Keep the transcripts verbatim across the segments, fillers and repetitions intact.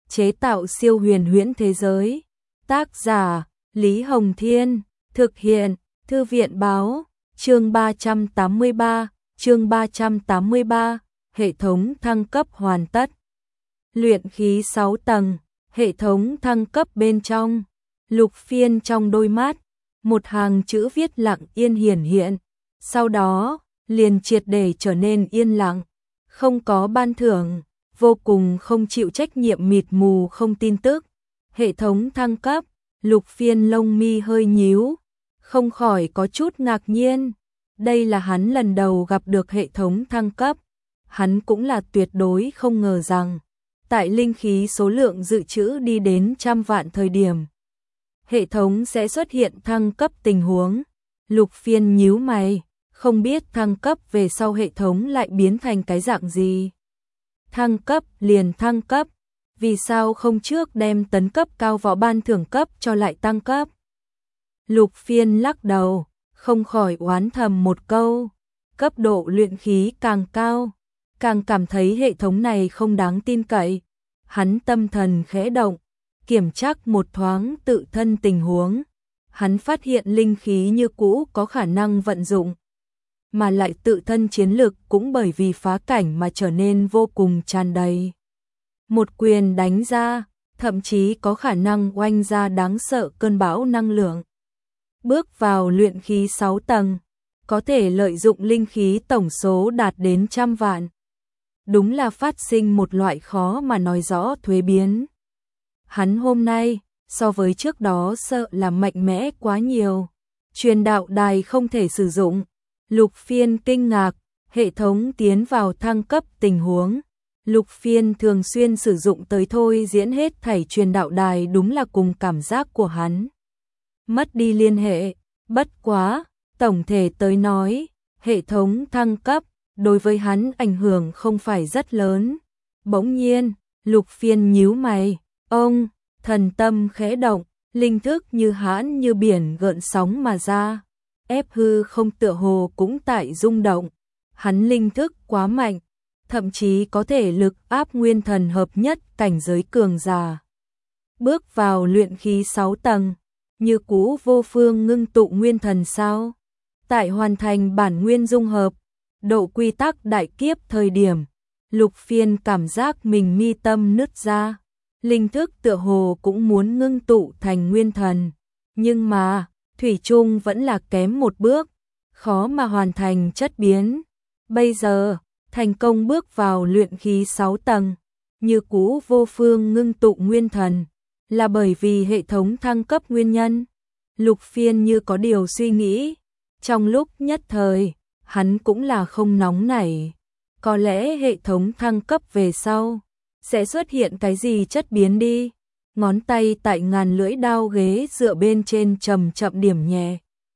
chế tạo siêu huyền huyễn thế giới. Tác giả Lý Hồng Thiên, thực hiện Thư viện Báo, chương ba trăm tám mươi ba, chương ba trăm tám mươi ba, hệ thống thăng cấp hoàn tất. Luyện khí sáu tầng, hệ thống thăng cấp bên trong. Lục Phiên trong đôi mắt, một hàng chữ viết lặng yên hiển hiện, sau đó liền triệt để trở nên yên lặng, không có ban thưởng, vô cùng không chịu trách nhiệm mịt mù không tin tức. Hệ thống thăng cấp, Lục Phiên lông mi hơi nhíu, không khỏi có chút ngạc nhiên. Đây là hắn lần đầu gặp được hệ thống thăng cấp, hắn cũng là tuyệt đối không ngờ rằng, tại linh khí số lượng dự trữ đi đến trăm vạn thời điểm, hệ thống sẽ xuất hiện thăng cấp tình huống. Lục Phiên nhíu mày, không biết thăng cấp về sau hệ thống lại biến thành cái dạng gì. Thăng cấp liền thăng cấp, vì sao không trước đem tấn cấp cao võ ban thưởng cấp cho lại tăng cấp. Lục Phiên lắc đầu, không khỏi oán thầm một câu, cấp độ luyện khí càng cao, càng cảm thấy hệ thống này không đáng tin cậy. Hắn tâm thần khẽ động, kiểm tra một thoáng tự thân tình huống, hắn phát hiện linh khí như cũ có khả năng vận dụng, mà lại tự thân chiến lực cũng bởi vì phá cảnh mà trở nên vô cùng tràn đầy. Một quyền đánh ra, thậm chí có khả năng oanh ra đáng sợ cơn bão năng lượng. Bước vào luyện khí sáu tầng, có thể lợi dụng linh khí tổng số đạt đến trăm vạn. Đúng là phát sinh một loại khó mà nói rõ thuế biến. Hắn hôm nay, so với trước đó sợ là mạnh mẽ quá nhiều. Truyền đạo đài không thể sử dụng. Lục Phiên kinh ngạc, hệ thống tiến vào thăng cấp tình huống. Lục Phiên thường xuyên sử dụng tới thôi diễn hết thảy truyền đạo đài, đúng là cùng cảm giác của hắn mất đi liên hệ. Bất quá, tổng thể tới nói, hệ thống thăng cấp đối với hắn ảnh hưởng không phải rất lớn. Bỗng nhiên, Lục Phiên nhíu mày, ông, thần tâm khẽ động, linh thức như hãn như biển gợn sóng mà ra, ép hư không tựa hồ cũng tại rung động. Hắn linh thức quá mạnh, thậm chí có thể lực áp nguyên thần hợp nhất cảnh giới cường giả. Bước vào luyện khí sáu tầng, như cũ vô phương ngưng tụ nguyên thần sao? Tại hoàn thành bản nguyên dung hợp, độ quy tắc đại kiếp thời điểm, Lục Phiên cảm giác mình mi tâm nứt ra, linh thức tựa hồ cũng muốn ngưng tụ thành nguyên thần, nhưng mà thủy chung vẫn là kém một bước, khó mà hoàn thành chất biến. Bây giờ, thành công bước vào luyện khí sáu tầng, như cũ vô phương ngưng tụ nguyên thần, là bởi vì hệ thống thăng cấp nguyên nhân. Lục Phiên như có điều suy nghĩ, trong lúc nhất thời, hắn cũng là không nóng nảy. Có lẽ hệ thống thăng cấp về sau, sẽ xuất hiện cái gì chất biến đi. Ngón tay tại ngàn lưỡi đao ghế dựa bên trên chậm chậm điểm nhẹ.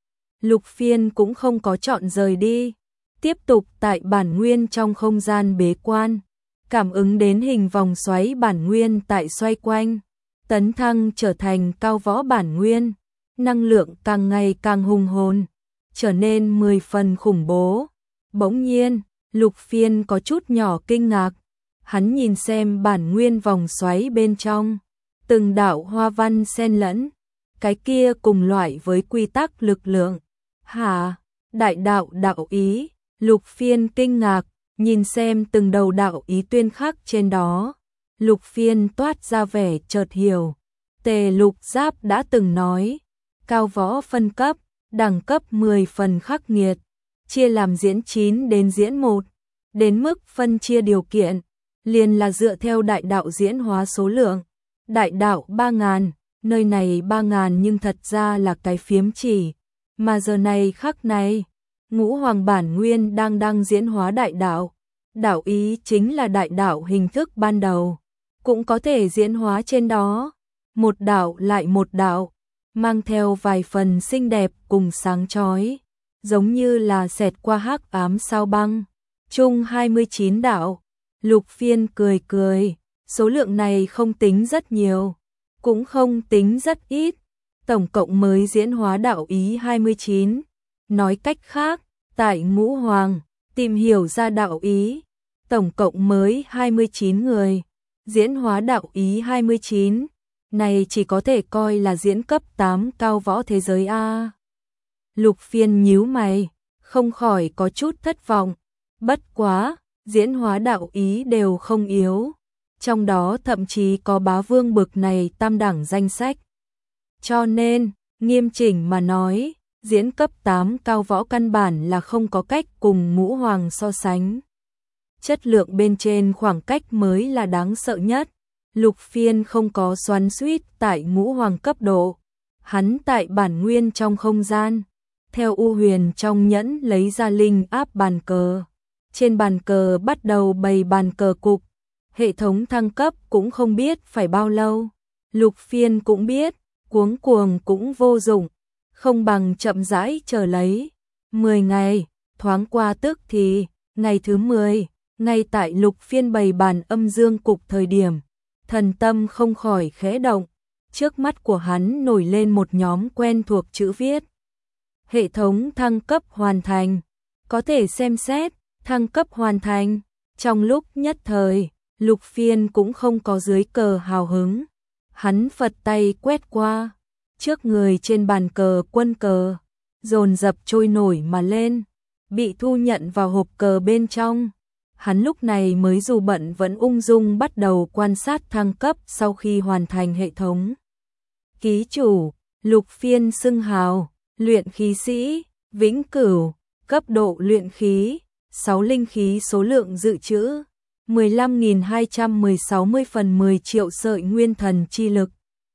Lục Phiên cũng không có chọn rời đi, tiếp tục tại bản nguyên trong không gian bế quan, cảm ứng đến hình vòng xoáy bản nguyên tại xoay quanh, tấn thăng trở thành cao võ bản nguyên, năng lượng càng ngày càng hùng hồn, trở nên mười phần khủng bố. Bỗng nhiên, Lục Phiên có chút nhỏ kinh ngạc, hắn nhìn xem bản nguyên vòng xoáy bên trong, từng đạo hoa văn xen lẫn, cái kia cùng loại với quy tắc lực lượng. Hả? Đại đạo đạo ý? Lục Phiên kinh ngạc, nhìn xem từng đầu đạo ý tuyên khắc trên đó. Lục Phiên toát ra vẻ chợt hiểu. Tề Lục Giáp đã từng nói, cao võ phân cấp, đẳng cấp mười phần khắc nghiệt, chia làm diễn chín đến diễn một, đến mức phân chia điều kiện, liền là dựa theo đại đạo diễn hóa số lượng. Đại đạo ba ngàn, nơi này ba ngàn nhưng thật ra là cái phiếm chỉ, mà giờ này khắc này, ngũ hoàng bản nguyên đang đang diễn hóa đại đạo. Đạo ý chính là đại đạo hình thức ban đầu, cũng có thể diễn hóa trên đó, một đạo lại một đạo, mang theo vài phần xinh đẹp cùng sáng chói, giống như là xẹt qua hắc ám sao băng. Chung hai mươi chín đạo. Lục Phiên cười cười, số lượng này không tính rất nhiều, cũng không tính rất ít, tổng cộng mới diễn hóa đạo ý hai mươi chín. Nói cách khác, tại ngũ hoàng, tìm hiểu ra đạo ý, tổng cộng mới hai mươi chín người. Diễn hóa đạo ý hai mươi chín, này chỉ có thể coi là diễn cấp tám cao võ thế giới a. Lục Phiên nhíu mày, không khỏi có chút thất vọng. Bất quá, diễn hóa đạo ý đều không yếu, trong đó thậm chí có bá vương bực này tam đẳng danh sách. Cho nên, nghiêm chỉnh mà nói, diễn cấp tám cao võ căn bản là không có cách cùng ngũ hoàng so sánh. Chất lượng bên trên khoảng cách mới là đáng sợ nhất. Lục Phiên không có xoắn xuýt tại ngũ hoàng cấp độ, hắn tại bản nguyên trong không gian, theo U Huyền trong nhẫn lấy ra linh áp bàn cờ. Trên bàn cờ bắt đầu bày bàn cờ cục, hệ thống thăng cấp cũng không biết phải bao lâu. Lục Phiên cũng biết, cuống cuồng cũng vô dụng, không bằng chậm rãi chờ lấy. mười ngày, thoáng qua tức thì, ngày thứ mười, ngay tại Lục Phiên bày bàn âm dương cục thời điểm, thần tâm không khỏi khẽ động, trước mắt của hắn nổi lên một nhóm quen thuộc chữ viết. Hệ thống thăng cấp hoàn thành, có thể xem xét, thăng cấp hoàn thành. Trong lúc nhất thời, Lục Phiên cũng không có dưới cờ hào hứng, hắn phật tay quét qua, trước người trên bàn cờ quân cờ, dồn dập trôi nổi mà lên, bị thu nhận vào hộp cờ bên trong. Hắn lúc này mới dù bận vẫn ung dung bắt đầu quan sát thăng cấp sau khi hoàn thành hệ thống. Ký chủ, Lục Phiên xưng hào, luyện khí sĩ, vĩnh cửu, cấp độ luyện khí, sáu linh khí số lượng dự trữ, mười lăm nghìn hai trăm mười sáu mươi phần mười triệu sợi nguyên thần chi lực.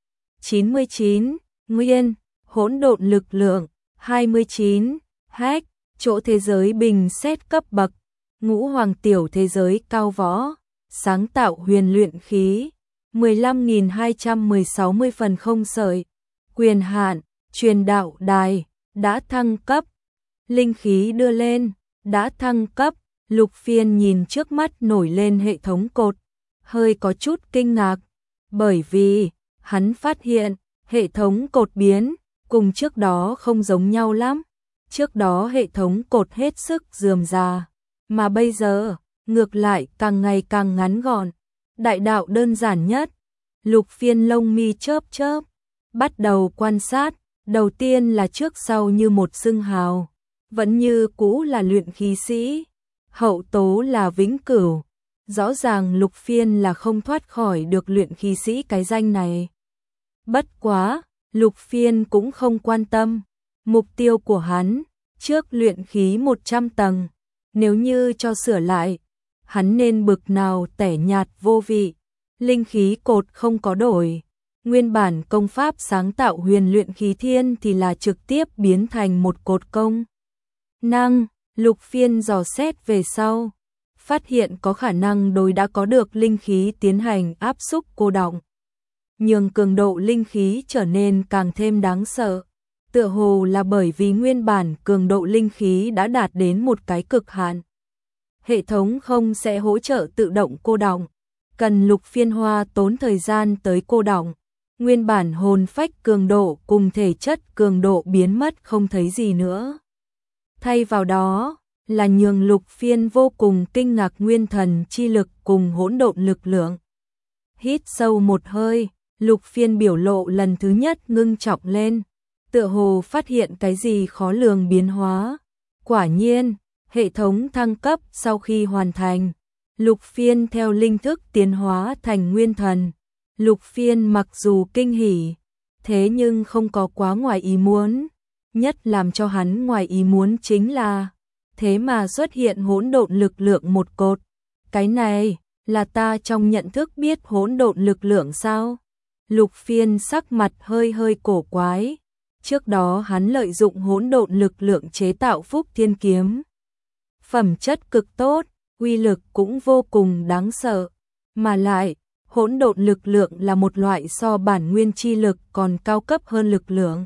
chín mươi chín, nguyên, hỗn độn lực lượng, hai mươi chín, hack, chỗ thế giới bình xét cấp bậc. Ngũ hoàng tiểu thế giới cao võ, sáng tạo huyền luyện khí, mười lăm nghìn hai trăm mười sáu mươi phần không sợi, quyền hạn, truyền đạo đài, đã thăng cấp, linh khí đưa lên, đã thăng cấp. Lục Phiên nhìn trước mắt nổi lên hệ thống cột, hơi có chút kinh ngạc, bởi vì hắn phát hiện hệ thống cột biến cùng trước đó không giống nhau lắm. Trước đó hệ thống cột hết sức rườm rà, mà bây giờ, ngược lại càng ngày càng ngắn gọn, đại đạo đơn giản nhất. Lục Phiên lông mi chớp chớp, bắt đầu quan sát, đầu tiên là trước sau như một xưng hào, vẫn như cũ là luyện khí sĩ, hậu tố là vĩnh cửu, rõ ràng Lục Phiên là không thoát khỏi được luyện khí sĩ cái danh này. Bất quá, Lục Phiên cũng không quan tâm, mục tiêu của hắn, trước luyện khí một trăm tầng. Nếu như cho sửa lại, hắn nên bực nào tẻ nhạt vô vị, linh khí cột không có đổi. Nguyên bản công pháp sáng tạo huyền luyện khí thiên thì là trực tiếp biến thành một cột công năng. Lục Phiên dò xét về sau, phát hiện có khả năng đối đã có được linh khí tiến hành áp xúc cô đọng, nhường cường độ linh khí trở nên càng thêm đáng sợ. Tựa hồ là bởi vì nguyên bản cường độ linh khí đã đạt đến một cái cực hạn. Hệ thống không sẽ hỗ trợ tự động cô đọng, cần Lục Phiên hoa tốn thời gian tới cô đọng. Nguyên bản hồn phách cường độ cùng thể chất cường độ biến mất không thấy gì nữa. Thay vào đó là nhường Lục Phiên vô cùng kinh ngạc nguyên thần chi lực cùng hỗn độn lực lượng. Hít sâu một hơi, Lục Phiên biểu lộ lần thứ nhất ngưng trọng lên, tựa hồ phát hiện cái gì khó lường biến hóa. Quả nhiên, hệ thống thăng cấp sau khi hoàn thành, Lục Phiên theo linh thức tiến hóa thành nguyên thần. Lục Phiên mặc dù kinh hỉ, thế nhưng không có quá ngoài ý muốn. Nhất làm cho hắn ngoài ý muốn chính là, thế mà xuất hiện hỗn độn lực lượng một cột. Cái này, là ta trong nhận thức biết hỗn độn lực lượng sao? Lục Phiên sắc mặt hơi hơi cổ quái. Trước đó hắn lợi dụng hỗn độn lực lượng chế tạo Phúc Thiên Kiếm. Phẩm chất cực tốt, uy lực cũng vô cùng đáng sợ. Mà lại, hỗn độn lực lượng là một loại so bản nguyên chi lực còn cao cấp hơn lực lượng.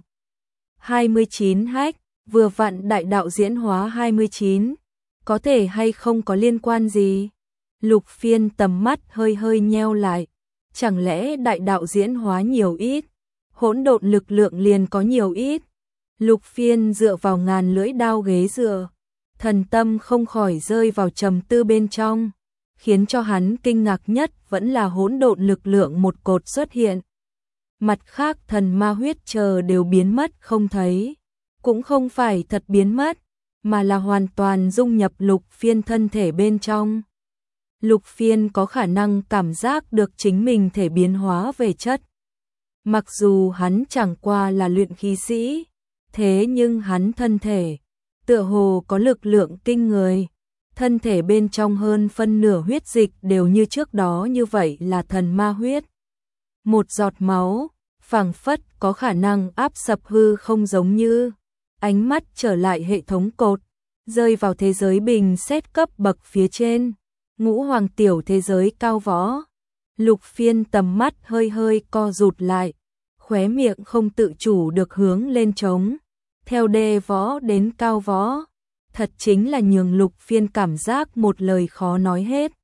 hai mươi chín hack, vừa vặn đại đạo diễn hóa hai mươi chín, có thể hay không có liên quan gì? Lục Phiên tầm mắt hơi hơi nheo lại, chẳng lẽ đại đạo diễn hóa nhiều ít, hỗn độn lực lượng liền có nhiều ít? Lục Phiên dựa vào ngàn lưỡi đao ghế dựa, thần tâm không khỏi rơi vào trầm tư bên trong. khiến cho hắn kinh ngạc nhất vẫn là hỗn độn lực lượng một cột xuất hiện. Mặt khác thần ma huyết chờ đều biến mất không thấy, cũng không phải thật biến mất, mà là hoàn toàn dung nhập Lục Phiên thân thể bên trong. Lục Phiên có khả năng cảm giác được chính mình thể biến hóa về chất. Mặc dù hắn chẳng qua là luyện khí sĩ, thế nhưng hắn thân thể tựa hồ có lực lượng kinh người. Thân thể bên trong hơn phân nửa huyết dịch đều như trước đó như vậy là thần ma huyết. Một giọt máu, phảng phất có khả năng áp sập hư không giống như. Ánh mắt trở lại hệ thống cột, rơi vào thế giới bình xét cấp bậc phía trên. Ngũ hoàng tiểu thế giới cao võ. Lục Phiên tầm mắt hơi hơi co rụt lại, khóe miệng không tự chủ được hướng lên trống. Theo đê võ đến cao võ, thật chính là nhường Lục Phiên cảm giác một lời khó nói hết.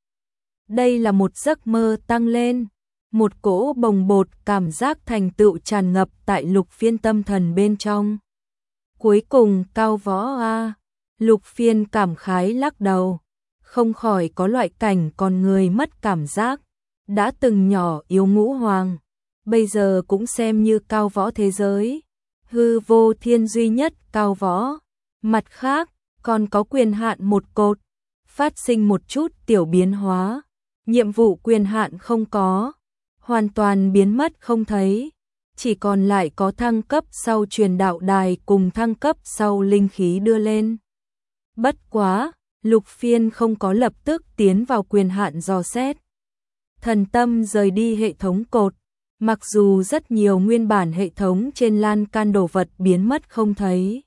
Đây là một giấc mơ tăng lên, một cỗ bồng bột cảm giác thành tựu tràn ngập tại Lục Phiên tâm thần bên trong. Cuối cùng cao võ a, Lục Phiên cảm khái lắc đầu, không khỏi có loại cảnh con người mất cảm giác. Đã từng nhỏ yếu ngũ hoàng, bây giờ cũng xem như cao võ thế giới, hư vô thiên duy nhất cao võ. Mặt khác, còn có quyền hạn một cột, phát sinh một chút tiểu biến hóa, nhiệm vụ quyền hạn không có, hoàn toàn biến mất không thấy, chỉ còn lại có thăng cấp sau truyền đạo đài cùng thăng cấp sau linh khí đưa lên. Bất quá, Lục Phiên không có lập tức tiến vào quyền hạn dò xét. Thần tâm rời đi hệ thống cột, mặc dù rất nhiều nguyên bản hệ thống trên lan can đồ vật biến mất không thấy,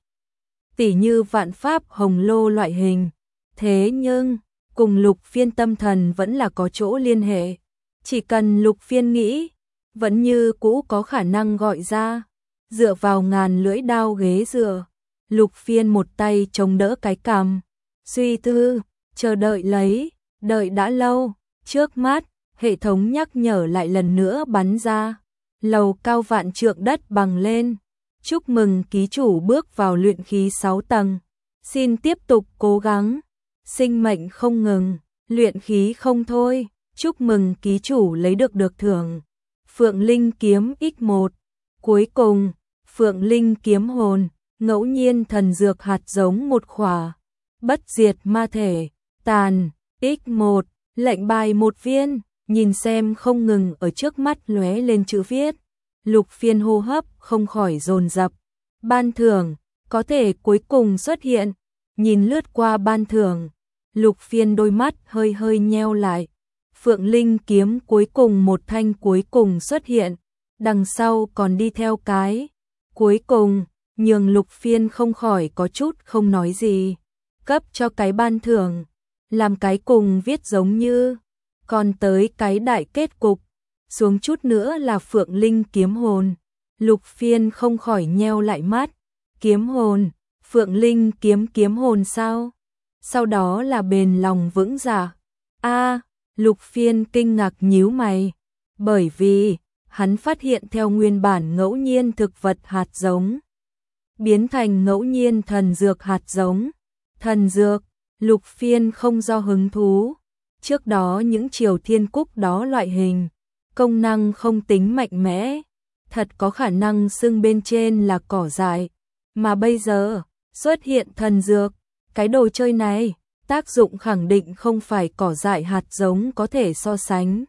tỉ như vạn pháp hồng lô loại hình, thế nhưng cùng Lục Phiên tâm thần vẫn là có chỗ liên hệ, chỉ cần Lục Phiên nghĩ, vẫn như cũ có khả năng gọi ra. Dựa vào ngàn lưỡi đao ghế dựa, Lục Phiên một tay chống đỡ cái cằm, suy tư, chờ đợi lấy, đợi đã lâu, trước mắt, hệ thống nhắc nhở lại lần nữa bắn ra. Lầu cao vạn trượng đất bằng lên. Chúc mừng ký chủ bước vào luyện khí sáu tầng. Xin tiếp tục cố gắng. Sinh mệnh không ngừng, luyện khí không thôi. Chúc mừng ký chủ lấy được được thưởng. Phượng Linh kiếm x một. Cuối cùng, Phượng Linh kiếm hồn, ngẫu nhiên thần dược hạt giống một khỏa. Bất diệt ma thể, tàn, x một, lệnh bài một viên. Nhìn xem không ngừng ở trước mắt lóe lên chữ viết, Lục Phiên hô hấp không khỏi dồn dập. Ban thưởng, có thể cuối cùng xuất hiện. Nhìn lướt qua ban thưởng, Lục Phiên đôi mắt hơi hơi nheo lại. Phượng Linh kiếm cuối cùng một thanh cuối cùng xuất hiện, đằng sau còn đi theo cái. Cuối cùng, nhường Lục Phiên không khỏi có chút không nói gì. Cấp cho cái ban thưởng, làm cái cùng viết giống như. Còn tới cái đại kết cục, xuống chút nữa là Phượng Linh kiếm hồn. Lục Phiên không khỏi nheo lại mắt. Kiếm hồn, Phượng Linh kiếm kiếm hồn sao? Sau đó là bền lòng vững dạ. A, Lục Phiên kinh ngạc nhíu mày, bởi vì hắn phát hiện theo nguyên bản ngẫu nhiên thực vật hạt giống biến thành ngẫu nhiên thần dược hạt giống. Thần dược, Lục Phiên không do hứng thú. Trước đó những triều thiên cúc đó loại hình, công năng không tính mạnh mẽ, thật có khả năng xưng bên trên là cỏ dại. Mà bây giờ, xuất hiện thần dược, cái đồ chơi này, tác dụng khẳng định không phải cỏ dại hạt giống có thể so sánh.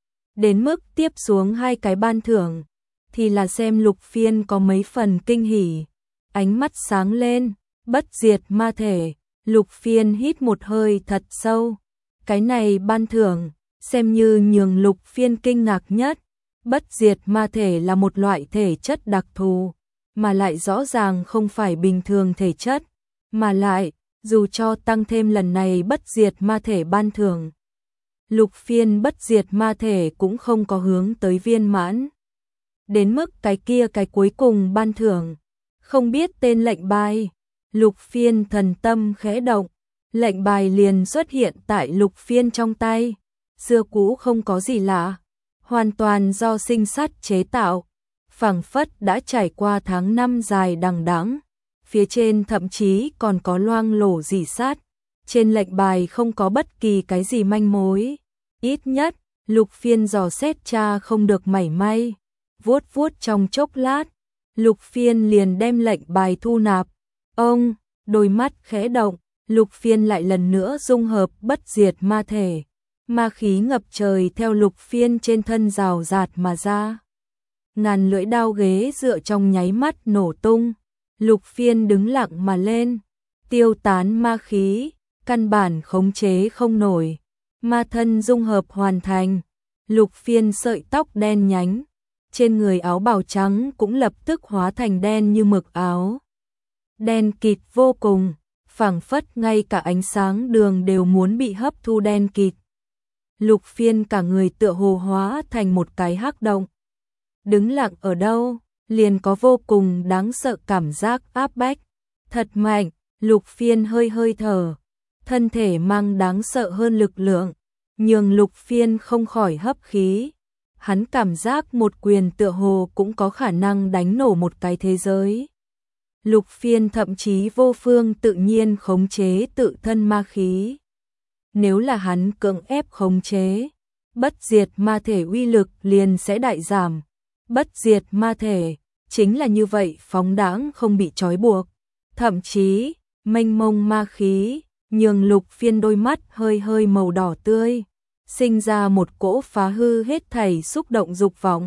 Đến mức tiếp xuống hai cái ban thưởng, thì là xem Lục Phiên có mấy phần kinh hỉ. Ánh mắt sáng lên, bất diệt ma thể, Lục Phiên hít một hơi thật sâu. Cái này ban thưởng, xem như nhường Lục Phiên kinh ngạc nhất. Bất diệt ma thể là một loại thể chất đặc thù, mà lại rõ ràng không phải bình thường thể chất, mà lại, dù cho tăng thêm lần này bất diệt ma thể ban thưởng, Lục Phiên bất diệt ma thể cũng không có hướng tới viên mãn. Đến mức cái kia cái cuối cùng ban thưởng, không biết tên lệnh bài, Lục Phiên thần tâm khẽ động. Lệnh bài liền xuất hiện tại Lục Phiên trong tay, xưa cũ không có gì lạ, hoàn toàn do sinh sắt chế tạo, phảng phất đã trải qua tháng năm dài đằng đẵng, phía trên thậm chí còn có loang lổ rỉ sắt, Trên lệnh bài không có bất kỳ cái gì manh mối. Ít nhất, Lục Phiên dò xét tra không được mảy may. Vuốt vuốt trong chốc lát, Lục Phiên liền đem lệnh bài thu nạp. Ông, đôi mắt khẽ động, Lục Phiên lại lần nữa dung hợp bất diệt ma thể. Ma khí ngập trời theo Lục Phiên trên thân rào rạt mà ra. Ngàn lưỡi đao ghế dựa trong nháy mắt nổ tung. Lục Phiên đứng lặng mà lên, tiêu tán ma khí, căn bản khống chế không nổi. Ma thân dung hợp hoàn thành, Lục Phiên sợi tóc đen nhánh, trên người áo bào trắng cũng lập tức hóa thành đen như mực áo. Đen kịt vô cùng, phảng phất ngay cả ánh sáng đường đều muốn bị hấp thu đen kịt. Lục Phiên cả người tựa hồ hóa thành một cái hắc động. Đứng lặng ở đâu, liền có vô cùng đáng sợ cảm giác áp bách. Thật mạnh, Lục Phiên hơi hơi thở, thân thể mang đáng sợ hơn lực lượng, nhường Lục Phiên không khỏi hấp khí. Hắn cảm giác một quyền tựa hồ cũng có khả năng đánh nổ một cái thế giới. Lục Phiên thậm chí vô phương tự nhiên khống chế tự thân ma khí. Nếu là hắn cưỡng ép khống chế, bất diệt ma thể uy lực liền sẽ đại giảm. Bất diệt ma thể chính là như vậy phóng đãng không bị trói buộc, thậm chí mênh mông ma khí nhường Lục Phiên đôi mắt hơi hơi màu đỏ tươi, sinh ra một cỗ phá hư hết thảy xúc động dục vọng.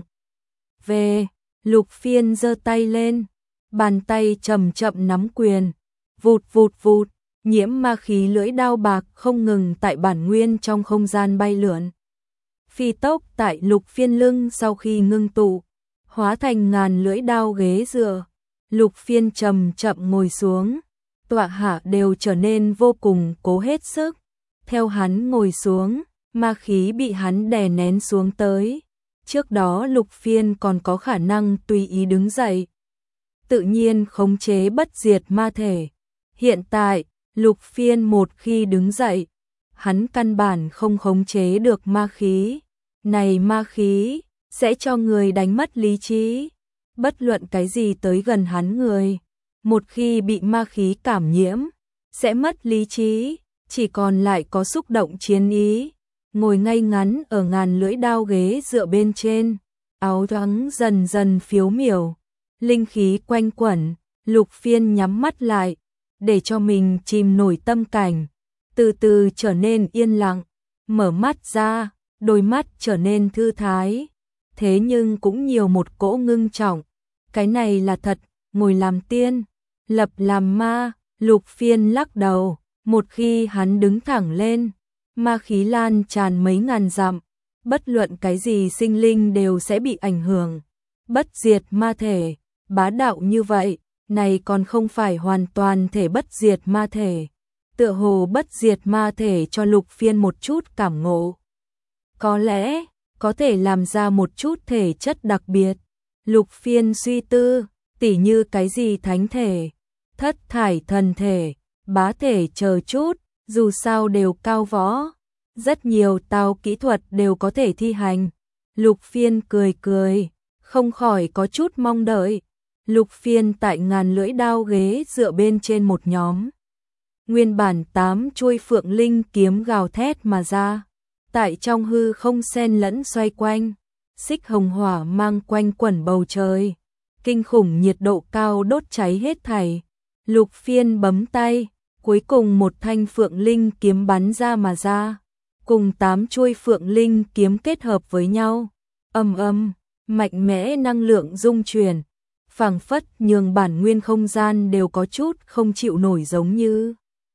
Về, Lục Phiên giơ tay lên, bàn tay chậm chậm nắm quyền, vụt vụt vụt, nhiễm ma khí lưỡi đao bạc không ngừng tại bản nguyên trong không gian bay lượn. Phi tốc tại Lục Phiên lưng sau khi ngưng tụ, hóa thành ngàn lưỡi đao ghế dựa. Lục Phiên chậm chậm ngồi xuống, tọa hạ đều trở nên vô cùng cố hết sức. Theo hắn ngồi xuống, ma khí bị hắn đè nén xuống tới. Trước đó Lục Phiên còn có khả năng tùy ý đứng dậy, tự nhiên khống chế bất diệt ma thể. Hiện tại, Lục Phiên một khi đứng dậy, hắn căn bản không khống chế được ma khí. Này ma khí sẽ cho người đánh mất lý trí. Bất luận cái gì tới gần hắn người, một khi bị ma khí cảm nhiễm, sẽ mất lý trí, chỉ còn lại có xúc động chiến ý. Ngồi ngay ngắn ở ngàn lưỡi đao ghế dựa bên trên, áo thoáng dần dần phiếu miểu, linh khí quanh quẩn. Lục Phiên nhắm mắt lại, để cho mình chìm nổi tâm cảnh, từ từ trở nên yên lặng, mở mắt ra, đôi mắt trở nên thư thái, thế nhưng cũng nhiều một cỗ ngưng trọng. Cái này là thật, ngồi làm tiên, lập làm ma. Lục Phiên lắc đầu, một khi hắn đứng thẳng lên, ma khí lan tràn mấy ngàn dặm, bất luận cái gì sinh linh đều sẽ bị ảnh hưởng. Bất diệt ma thể, bá đạo như vậy, này còn không phải hoàn toàn thể bất diệt ma thể. Tựa hồ bất diệt ma thể cho Lục Phiên một chút cảm ngộ. Có lẽ, có thể làm ra một chút thể chất đặc biệt. Lục Phiên suy tư, tỉ như cái gì thánh thể, thất thải thần thể, bá thể chờ chút, dù sao đều cao võ. Rất nhiều tao kỹ thuật đều có thể thi hành. Lục Phiên cười cười, không khỏi có chút mong đợi. Lục Phiên tại ngàn lưỡi đao ghế dựa bên trên một nhóm. Nguyên bản tám chuôi phượng linh kiếm gào thét mà ra. Tại trong hư không xen lẫn xoay quanh, xích hồng hỏa mang quanh quẩn bầu trời. Kinh khủng nhiệt độ cao đốt cháy hết thảy. Lục Phiên bấm tay, cuối cùng một thanh phượng linh kiếm bắn ra mà ra. Cùng tám chuôi phượng linh kiếm kết hợp với nhau. Âm âm, mạnh mẽ năng lượng dung chuyển, phảng phất nhường bản nguyên không gian đều có chút không chịu nổi giống như.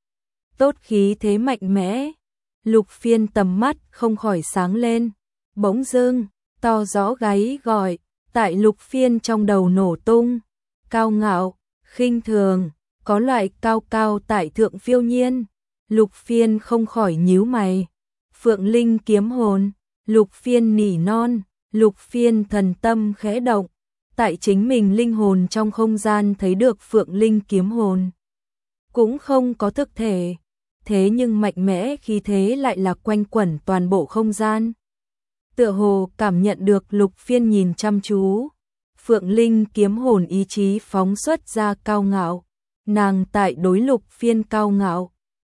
Tốt khí thế mạnh mẽ. Lục Phiên tầm mắt không khỏi sáng lên. Bỗng dưng, to rõ gáy gọi, tại Lục Phiên trong đầu nổ tung. Cao ngạo, khinh thường, có loại cao cao tại thượng phiêu nhiên. Lục Phiên không khỏi nhíu mày. Phượng linh kiếm hồn, Lục Phiên nỉ non, Lục Phiên thần tâm khẽ động. Tại chính mình linh hồn trong không gian thấy được phượng linh kiếm hồn. Cũng không có thực thể, thế nhưng mạnh mẽ khí thế lại là quanh quẩn toàn bộ không gian. Tựa hồ cảm nhận được Lục Phiên nhìn chăm chú. Phượng linh kiếm hồn ý chí phóng xuất ra cao ngạo. Nàng tại đối Lục Phiên cao ngạo,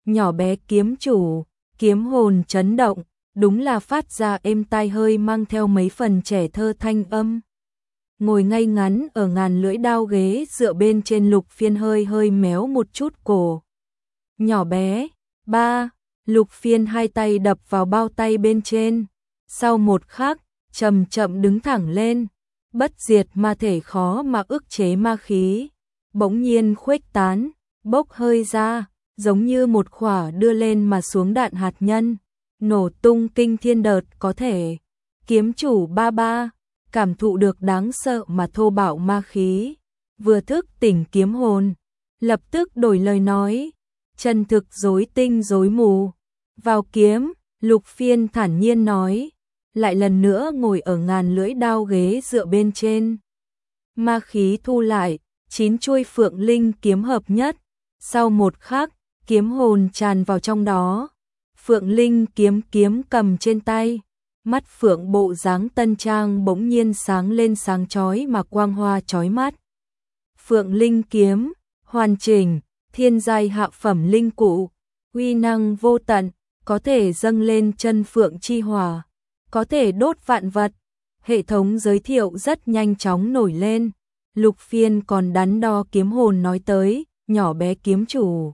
Nhỏ bé kiếm chủ, kiếm hồn chấn động, đúng là phát ra êm tai hơi mang theo mấy phần trẻ thơ thanh âm. Ngồi ngay ngắn ở ngàn lưỡi đao ghế dựa bên trên Lục Phiên hơi hơi méo một chút cổ. Nhỏ bé, ba, Lục Phiên hai tay đập vào bao tay bên trên. Sau một khắc, chậm chậm đứng thẳng lên, bất diệt ma thể khó mà ức chế ma khí. Bỗng nhiên khuếch tán, bốc hơi ra, giống như một quả đưa lên mà xuống đạn hạt nhân, nổ tung kinh thiên đợt có thể. Kiếm chủ ba ba, cảm thụ được đáng sợ mà thô bạo ma khí, vừa thức tỉnh kiếm hồn, lập tức đổi lời nói, chân thực rối tinh rối mù. Vào kiếm, Lục Phiên thản nhiên nói, lại lần nữa ngồi ở ngàn lưỡi đao ghế dựa bên trên. Ma khí thu lại, chín chuôi phượng linh kiếm hợp nhất, sau một khắc, kiếm hồn tràn vào trong đó. Phượng linh kiếm kiếm cầm trên tay, mắt phượng bộ dáng tân trang bỗng nhiên sáng lên sáng chói mà quang hoa chói mắt. Phượng linh kiếm, hoàn chỉnh, thiên giai hạ phẩm linh cụ, uy năng vô tận, có thể dâng lên chân phượng chi hỏa, có thể đốt vạn vật. Hệ thống giới thiệu rất nhanh chóng nổi lên. Lục Phiên còn đắn đo kiếm hồn nói tới, nhỏ bé kiếm chủ.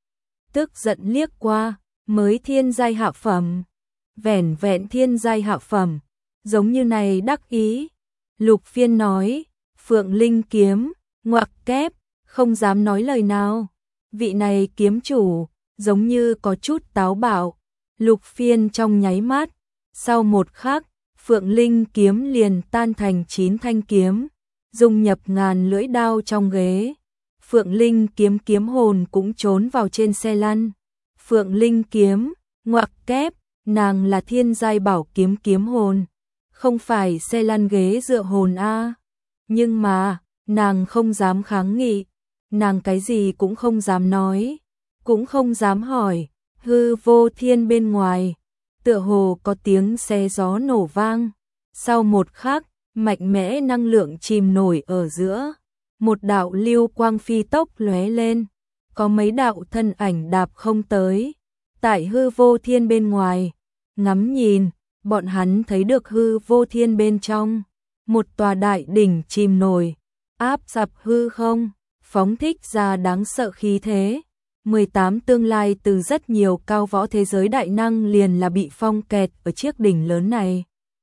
Tức giận liếc qua, mới thiên giai hạ phẩm, vẻn vẹn thiên giai hạ phẩm, giống như này đắc ý. Lục Phiên nói, Phượng linh kiếm, ngoặc kép, không dám nói lời nào. Vị này kiếm chủ, giống như có chút táo bạo. Lục Phiên trong nháy mắt, sau một khắc, Phượng linh kiếm liền tan thành chín thanh kiếm, dung nhập ngàn lưỡi đao trong ghế. Phượng linh kiếm kiếm hồn cũng trốn vào trên xe lăn. Phượng linh kiếm, ngoặc kép, nàng là thiên giai bảo kiếm kiếm hồn, không phải xe lăn ghế dựa hồn a. Nhưng mà, nàng không dám kháng nghị, nàng cái gì cũng không dám nói, cũng không dám hỏi. Hư vô thiên bên ngoài, tựa hồ có tiếng xe gió nổ vang. Sau một khắc, mạnh mẽ năng lượng chìm nổi ở giữa, một đạo lưu quang phi tốc lóe lên, có mấy đạo thân ảnh đạp không tới. Tại hư vô thiên bên ngoài, ngắm nhìn, bọn hắn thấy được hư vô thiên bên trong, một tòa đại đỉnh chìm nổi, áp sập hư không, phóng thích ra đáng sợ khí thế. mười tám tương lai từ rất nhiều cao võ thế giới đại năng liền là bị phong kẹt ở chiếc đỉnh lớn này.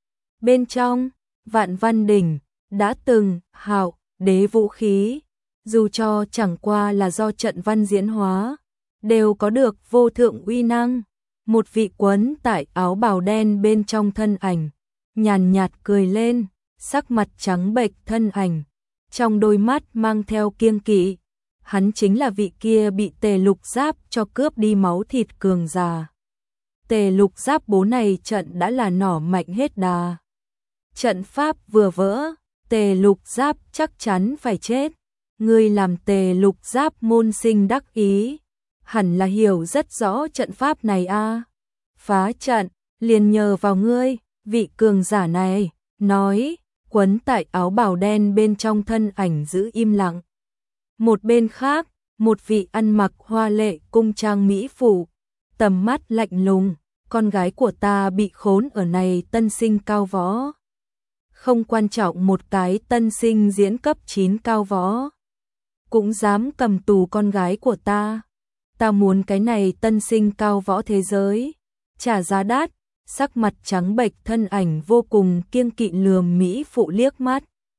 Bên trong, Vạn Văn đỉnh, đã từng, hạo, đế vũ khí, dù cho chẳng qua là do trận văn diễn hóa, đều có được vô thượng uy năng. Một vị quấn tại áo bào đen bên trong thân ảnh, nhàn nhạt cười lên, sắc mặt trắng bệch thân ảnh, trong đôi mắt mang theo kiêng kỵ. Hắn chính là vị kia bị Tề Lục Giáp cho cướp đi máu thịt cường giả. Tề Lục Giáp bố này trận đã là nỏ mạnh hết đà. Trận pháp vừa vỡ, Tề Lục Giáp chắc chắn phải chết. Ngươi làm Tề Lục Giáp môn sinh đắc ý, hẳn là hiểu rất rõ trận pháp này a. Phá trận, liền nhờ vào ngươi, vị cường giả này, nói, quấn tại áo bào đen bên trong thân ảnh giữ im lặng. Một bên khác, một vị ăn mặc hoa lệ cung trang mỹ phụ, tầm mắt lạnh lùng, con gái của ta bị khốn ở này tân sinh cao võ. Không quan trọng một cái tân sinh diễn cấp chín cao võ, cũng dám cầm tù con gái của ta. Ta muốn cái này tân sinh cao võ thế giới, trả giá đắt. Sắc mặt trắng bệch thân ảnh vô cùng kiêng kỵ lườm mỹ phụ liếc mắt.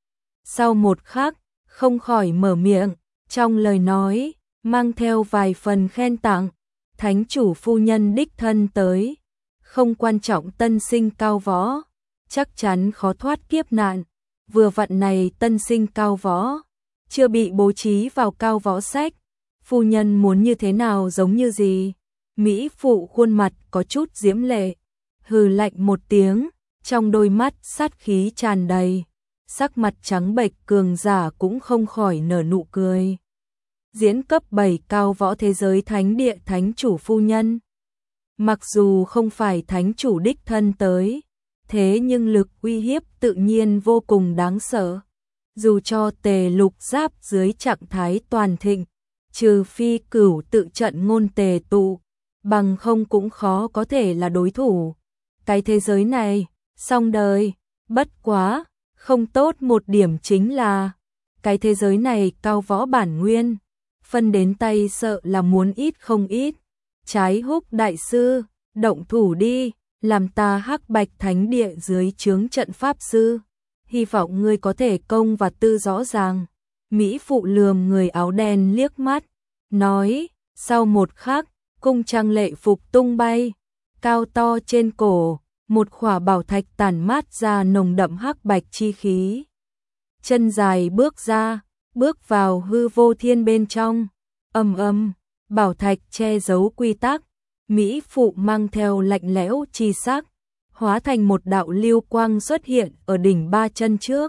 Sau một khắc, không khỏi mở miệng, trong lời nói, mang theo vài phần khen tặng, thánh chủ phu nhân đích thân tới. Không quan trọng tân sinh cao võ, chắc chắn khó thoát kiếp nạn. Vừa vặn này tân sinh cao võ, chưa bị bố trí vào cao võ sách. Phu nhân muốn như thế nào giống như gì? Mỹ phụ khuôn mặt có chút diễm lệ, hừ lạnh một tiếng, trong đôi mắt sát khí tràn đầy. Sắc mặt trắng bệch cường giả cũng không khỏi nở nụ cười. Diễn cấp bảy cao võ thế giới thánh địa thánh chủ phu nhân. Mặc dù không phải thánh chủ đích thân tới, thế nhưng lực uy hiếp tự nhiên vô cùng đáng sợ. Dù cho Tề Lục Giáp dưới trạng thái toàn thịnh, trừ phi cửu tự trận ngôn tề tụ, bằng không cũng khó có thể là đối thủ. Cái thế giới này, xong đời, bất quá, không tốt một điểm chính là, cái thế giới này cao võ bản nguyên, phân đến tay sợ là muốn ít không ít. Trái Húc đại sư, động thủ đi, làm ta Hắc Bạch Thánh Địa dưới trướng trận pháp sư, hy vọng ngươi có thể công và tư rõ ràng. Mỹ phụ lườm người áo đen liếc mắt, nói, sau một khắc, cung trang lệ phục tung bay, cao to trên cổ, một khỏa bảo thạch tản mát ra nồng đậm hắc bạch chi khí. Chân dài bước ra, bước vào hư vô thiên bên trong, ầm ầm, bảo thạch che giấu quy tắc, Mỹ phụ mang theo lạnh lẽo chi sắc, hóa thành một đạo lưu quang xuất hiện ở đỉnh ba chân trước.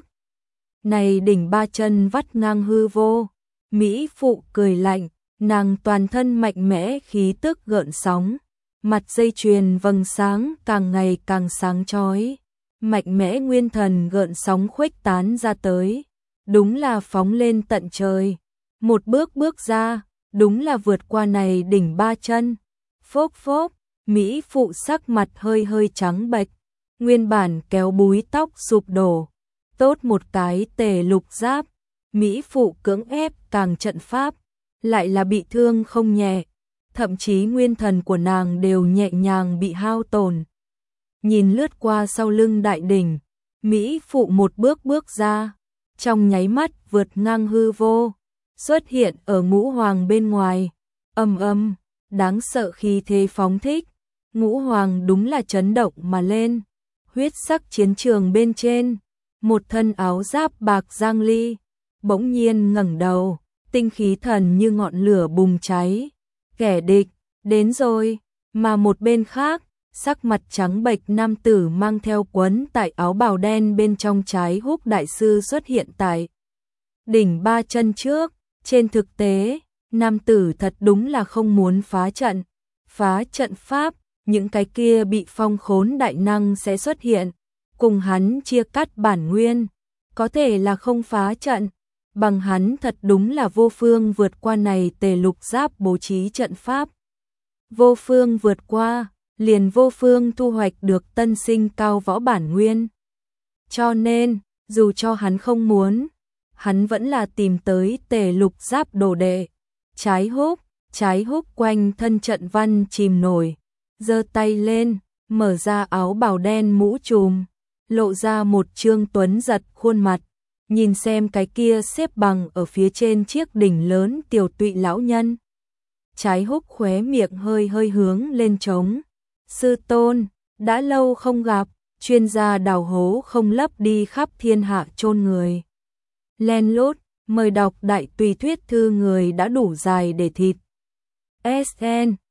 Này đỉnh ba chân vắt ngang hư vô, Mỹ phụ cười lạnh, nàng toàn thân mạnh mẽ khí tức gợn sóng, mặt dây chuyền vầng sáng càng ngày càng sáng chói, mạnh mẽ nguyên thần gợn sóng khuếch tán ra tới, đúng là phóng lên tận trời. Một bước bước ra, đúng là vượt qua này đỉnh ba chân. Phốc phốc, Mỹ phụ sắc mặt hơi hơi trắng bệch, nguyên bản kéo búi tóc sụp đổ, tốt một cái tề lục giáp, Mỹ phụ cưỡng ép càng trận pháp, lại là bị thương không nhẹ, thậm chí nguyên thần của nàng đều nhẹ nhàng bị hao tổn. Nhìn lướt qua sau lưng đại đỉnh, Mỹ phụ một bước bước ra, trong nháy mắt vượt ngang hư vô, xuất hiện ở ngũ hoàng bên ngoài, ầm ầm, đáng sợ khí thế phóng thích, ngũ hoàng đúng là chấn động mà lên, huyết sắc chiến trường bên trên, một thân áo giáp bạc Giang Ly, bỗng nhiên ngẩng đầu, tinh khí thần như ngọn lửa bùng cháy, kẻ địch, đến rồi, mà một bên khác, sắc mặt trắng bệch nam tử mang theo quấn tại áo bào đen bên trong Trái Húc đại sư xuất hiện tại đỉnh ba chân trước, trên thực tế, nam tử thật đúng là không muốn phá trận, phá trận pháp, những cái kia bị phong khốn đại năng sẽ xuất hiện, cùng hắn chia cắt bản nguyên, có thể là không phá trận, bằng hắn thật đúng là vô phương vượt qua này tề lục giáp bố trí trận pháp. Vô phương vượt qua, liền vô phương thu hoạch được tân sinh cao võ bản nguyên. Cho nên, dù cho hắn không muốn, hắn vẫn là tìm tới tề lục giáp đồ đệ. Trái Húc, Trái Húc quanh thân trận văn chìm nổi, giơ tay lên, mở ra áo bào đen mũ trùm, lộ ra một trương tuấn giật khuôn mặt, nhìn xem cái kia xếp bằng ở phía trên chiếc đỉnh lớn tiểu tụy lão nhân. Trái Húc khóe miệng hơi hơi hướng lên trống. Sư tôn, đã lâu không gặp, chuyên gia đào hố không lấp đi khắp thiên hạ chôn người. Len lút, mời đọc đại tùy thuyết thư người đã đủ dài để thịt. ét en